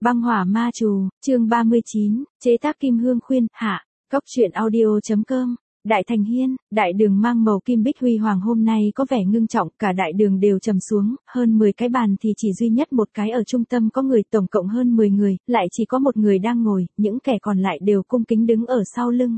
Băng hỏa ma trù, chương 39, chế tác kim hương khuyên, hạ, Cốc truyện audio.com. Đại Thành Hiên, đại đường mang màu kim bích huy hoàng hôm nay có vẻ ngưng trọng, cả đại đường đều trầm xuống, hơn 10 cái bàn thì chỉ duy nhất một cái ở trung tâm có người, tổng cộng hơn 10 người, lại chỉ có một người đang ngồi, những kẻ còn lại đều cung kính đứng ở sau lưng.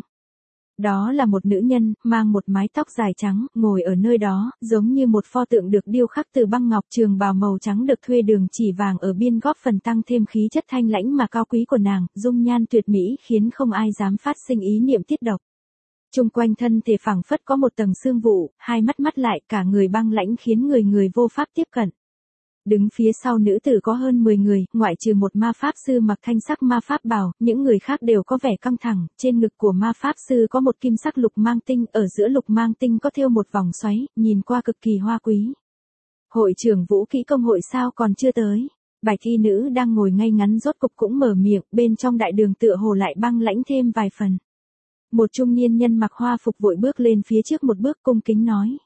Đó là một nữ nhân, mang một mái tóc dài trắng, ngồi ở nơi đó, giống như một pho tượng được điêu khắc từ băng ngọc, trường bào màu trắng được thuê đường chỉ vàng ở biên góp phần tăng thêm khí chất thanh lãnh mà cao quý của nàng, dung nhan tuyệt mỹ khiến không ai dám phát sinh ý niệm tiết độc. Chung quanh thân thể phảng phất có một tầng sương vụ, hai mắt mắt lại, cả người băng lãnh khiến người vô pháp tiếp cận. Đứng phía sau nữ tử có hơn 10 người, ngoại trừ một ma pháp sư mặc thanh sắc ma pháp bào, những người khác đều có vẻ căng thẳng, trên ngực của ma pháp sư có một kim sắc lục mang tinh, ở giữa lục mang tinh có thêu một vòng xoáy, nhìn qua cực kỳ hoa quý. Hội trưởng vũ kỹ công hội sao còn chưa tới? Bạch y nữ đang ngồi ngay ngắn rốt cục cũng mở miệng, bên trong đại đường tựa hồ lại băng lãnh thêm vài phần. Một trung niên nhân mặc hoa phục vội bước lên phía trước một bước cung kính nói.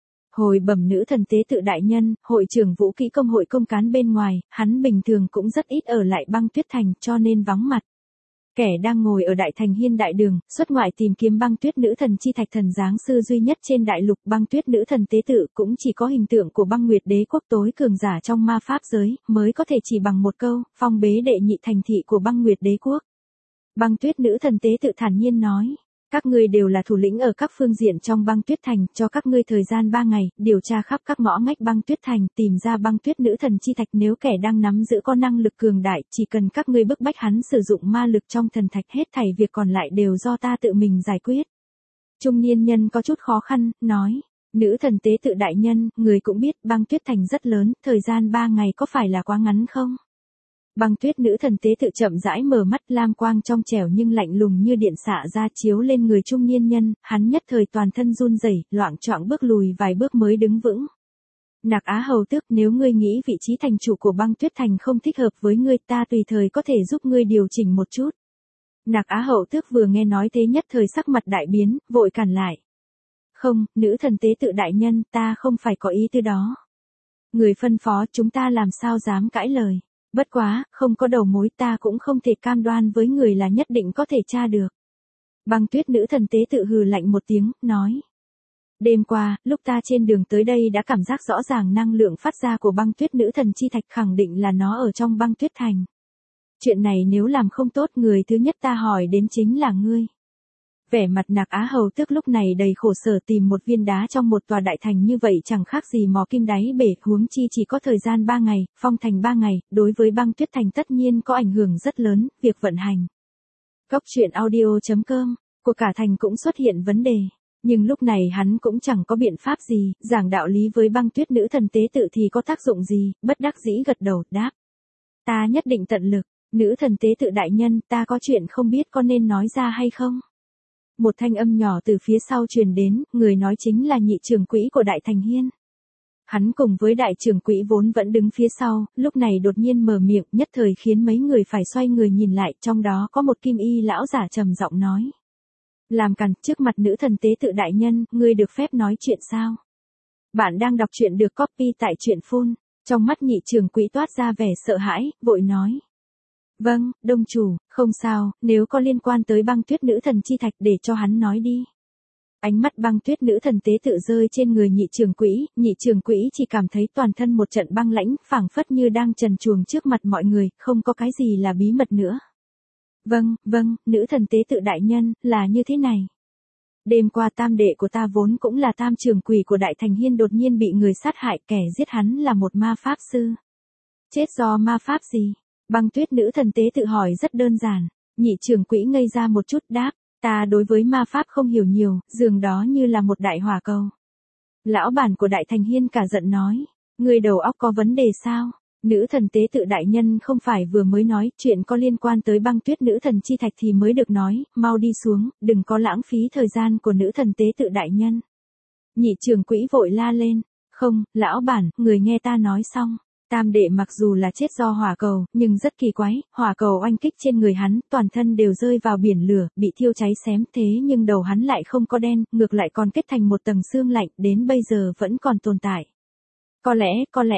Hồi bẩm nữ thần tế tự đại nhân, hội trưởng vũ kỹ công hội công cán bên ngoài, hắn bình thường cũng rất ít ở lại băng tuyết thành cho nên vắng mặt. Kẻ đang ngồi ở đại thành hiên đại đường, xuất ngoại tìm kiếm băng tuyết nữ thần chi thạch thần giáng sư duy nhất trên đại lục, băng tuyết nữ thần tế tự cũng chỉ có hình tượng của băng nguyệt đế quốc tối cường giả trong ma pháp giới, mới có thể chỉ bằng một câu, phong bế đệ nhị thành thị của băng nguyệt đế quốc. Băng tuyết nữ thần tế tự thản nhiên nói. Các ngươi đều là thủ lĩnh ở các phương diện trong băng tuyết thành, cho các ngươi thời gian 3 ngày, điều tra khắp các ngõ ngách băng tuyết thành, tìm ra băng tuyết nữ thần chi thạch, nếu kẻ đang nắm giữ có năng lực cường đại, chỉ cần các ngươi bức bách hắn sử dụng ma lực trong thần thạch, hết thảy việc còn lại đều do ta tự mình giải quyết. Trung niên nhân có chút khó khăn, nói, nữ thần tế tự đại nhân, người cũng biết băng tuyết thành rất lớn, thời gian 3 ngày có phải là quá ngắn không? Băng tuyết nữ thần tế tự chậm rãi mở mắt, lam quang trong trẻo nhưng lạnh lùng như điện xạ ra chiếu lên người trung niên nhân, hắn nhất thời toàn thân run rẩy, loạng choạng bước lùi vài bước mới đứng vững. Nạc Á hầu tước, nếu ngươi nghĩ vị trí thành chủ của băng tuyết thành không thích hợp với ngươi, ta tùy thời có thể giúp ngươi điều chỉnh một chút. Nạc Á hầu tước vừa nghe nói thế nhất thời sắc mặt đại biến, vội cản lại. Không, nữ thần tế tự đại nhân, ta không phải có ý tư đó. Người phân phó, chúng ta làm sao dám cãi lời. Bất quá, không có đầu mối, ta cũng không thể cam đoan với người là nhất định có thể tra được. Băng tuyết nữ thần tế tự hừ lạnh một tiếng, nói. Đêm qua, lúc ta trên đường tới đây đã cảm giác rõ ràng năng lượng phát ra của băng tuyết nữ thần chi thạch, khẳng định là nó ở trong băng tuyết thành. Chuyện này nếu làm không tốt, người thứ nhất ta hỏi đến chính là ngươi. Vẻ mặt Nạc Á hầu tước lúc này đầy khổ sở, tìm một viên đá trong một tòa đại thành như vậy chẳng khác gì mò kim đáy bể, huống chi chỉ có thời gian 3 ngày, phong thành 3 ngày, đối với băng tuyết thành tất nhiên có ảnh hưởng rất lớn, việc vận hành. Cốc truyện audio.com, của cả thành cũng xuất hiện vấn đề, nhưng lúc này hắn cũng chẳng có biện pháp gì, giảng đạo lý với băng tuyết nữ thần tế tự thì có tác dụng gì, bất đắc dĩ gật đầu, đáp. Ta nhất định tận lực, nữ thần tế tự đại nhân, ta có chuyện không biết có nên nói ra hay không? Một thanh âm nhỏ từ phía sau truyền đến, người nói chính là nhị trưởng quỹ của Đại Thành Hiên. Hắn cùng với đại trưởng quỹ vốn vẫn đứng phía sau, lúc này đột nhiên mở miệng, nhất thời khiến mấy người phải xoay người nhìn lại, trong đó có một kim y lão giả trầm giọng nói. Làm càn, trước mặt nữ thần tế tự đại nhân, ngươi được phép nói chuyện sao? Bạn đang đọc truyện được copy tại truyện phun, trong mắt nhị trưởng quỹ toát ra vẻ sợ hãi, vội nói. Vâng, đông chủ, không sao, nếu có liên quan tới băng tuyết nữ thần chi thạch để cho hắn nói đi. Ánh mắt băng tuyết nữ thần tế tự rơi trên người nhị trưởng quỹ chỉ cảm thấy toàn thân một trận băng lãnh, phảng phất như đang trần truồng trước mặt mọi người, không có cái gì là bí mật nữa. Vâng, nữ thần tế tự đại nhân, là như thế này. Đêm qua tam đệ của ta vốn cũng là tam trưởng quỷ của Đại Thành Hiên đột nhiên bị người sát hại, kẻ giết hắn là một ma pháp sư. Chết do ma pháp gì? Băng tuyết nữ thần tế tự hỏi rất đơn giản, nhị trưởng quỹ ngây ra một chút đáp, ta đối với ma pháp không hiểu nhiều, dường đó như là một đại hỏa cầu. Lão bản của Đại Thành Hiên cả giận nói, người đầu óc có vấn đề sao? Nữ thần tế tự đại nhân không phải vừa mới nói chuyện có liên quan tới băng tuyết nữ thần chi thạch thì mới được nói, mau đi xuống, đừng có lãng phí thời gian của nữ thần tế tự đại nhân. Nhị trưởng quỹ vội la lên, không, lão bản, người nghe ta nói xong. Tam đệ mặc dù là chết do hỏa cầu, nhưng rất kỳ quái, hỏa cầu oanh kích trên người hắn, toàn thân đều rơi vào biển lửa, bị thiêu cháy xém, thế nhưng đầu hắn lại không có đen, ngược lại còn kết thành một tầng xương lạnh, đến bây giờ vẫn còn tồn tại. Có lẽ,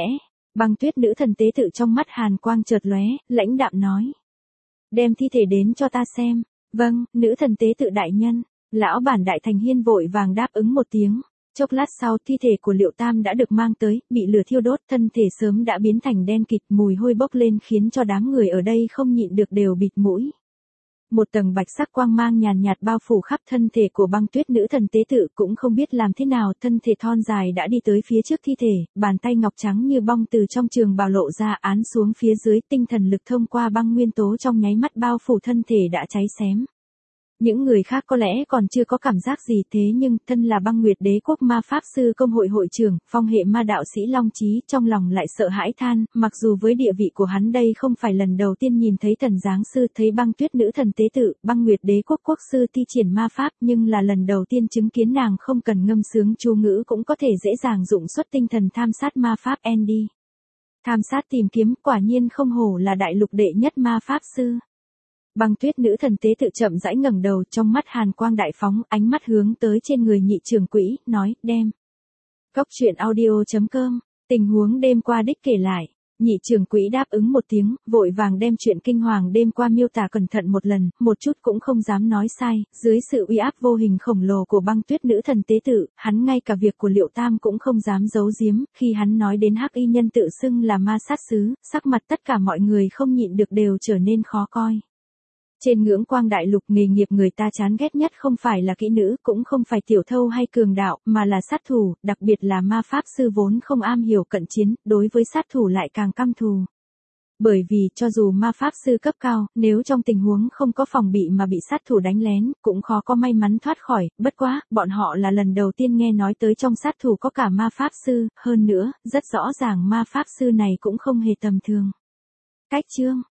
Băng Tuyết nữ thần tế tự trong mắt hàn quang chợt lóe, lãnh đạm nói. Đem thi thể đến cho ta xem. Vâng, nữ thần tế tự đại nhân. Lão bản Đại Thành Hiên vội vàng đáp ứng một tiếng. Chốc lát sau thi thể của Liệu Tam đã được mang tới, bị lửa thiêu đốt, thân thể sớm đã biến thành đen kịt, mùi hôi bốc lên khiến cho đám người ở đây không nhịn được đều bịt mũi. Một tầng bạch sắc quang mang nhàn nhạt bao phủ khắp thân thể của Băng Tuyết nữ thần tế tự, cũng không biết làm thế nào, thân thể thon dài đã đi tới phía trước thi thể, bàn tay ngọc trắng như bong từ trong trường bào lộ ra, án xuống phía dưới, tinh thần lực thông qua băng nguyên tố trong nháy mắt bao phủ thân thể đã cháy xém. Những người khác có lẽ còn chưa có cảm giác gì, thế nhưng thân là Băng Nguyệt Đế quốc ma pháp sư công hội hội trưởng, phong hệ ma đạo sĩ Long Chí trong lòng lại sợ hãi than, mặc dù với địa vị của hắn đây không phải lần đầu tiên nhìn thấy thần giáng sư, thấy Băng Tuyết nữ thần tế tự, Băng Nguyệt Đế quốc quốc sư thi triển ma pháp, nhưng là lần đầu tiên chứng kiến nàng không cần ngâm sướng chú ngữ cũng có thể dễ dàng dụng xuất tinh thần tham sát ma pháp Andy. Tham sát tìm kiếm, quả nhiên không hổ là đại lục đệ nhất ma pháp sư. Băng Tuyết nữ thần tế tự chậm rãi ngẩng đầu, trong mắt hàn quang đại phóng, ánh mắt hướng tới trên người nhị trưởng quỹ, nói, đem. Cốc truyện audio.com, tình huống đêm qua đích kể lại. Nhị trưởng quỹ đáp ứng một tiếng, vội vàng đem chuyện kinh hoàng đêm qua miêu tả cẩn thận một lần, một chút cũng không dám nói sai, dưới sự uy áp vô hình khổng lồ của Băng Tuyết nữ thần tế tự, hắn ngay cả việc của Liệu Tam cũng không dám giấu giếm, khi hắn nói đến hắc y nhân tự xưng là ma sát sứ, sắc mặt tất cả mọi người không nhịn được đều trở nên khó coi. Trên ngưỡng quang đại lục, nghề nghiệp người ta chán ghét nhất không phải là kỹ nữ, cũng không phải tiểu thâu hay cường đạo, mà là sát thủ, đặc biệt là ma pháp sư vốn không am hiểu cận chiến, đối với sát thủ lại càng căm thù. Bởi vì cho dù ma pháp sư cấp cao, nếu trong tình huống không có phòng bị mà bị sát thủ đánh lén, cũng khó có may mắn thoát khỏi, bất quá, bọn họ là lần đầu tiên nghe nói tới trong sát thủ có cả ma pháp sư, hơn nữa, rất rõ ràng ma pháp sư này cũng không hề tầm thường. Cách chương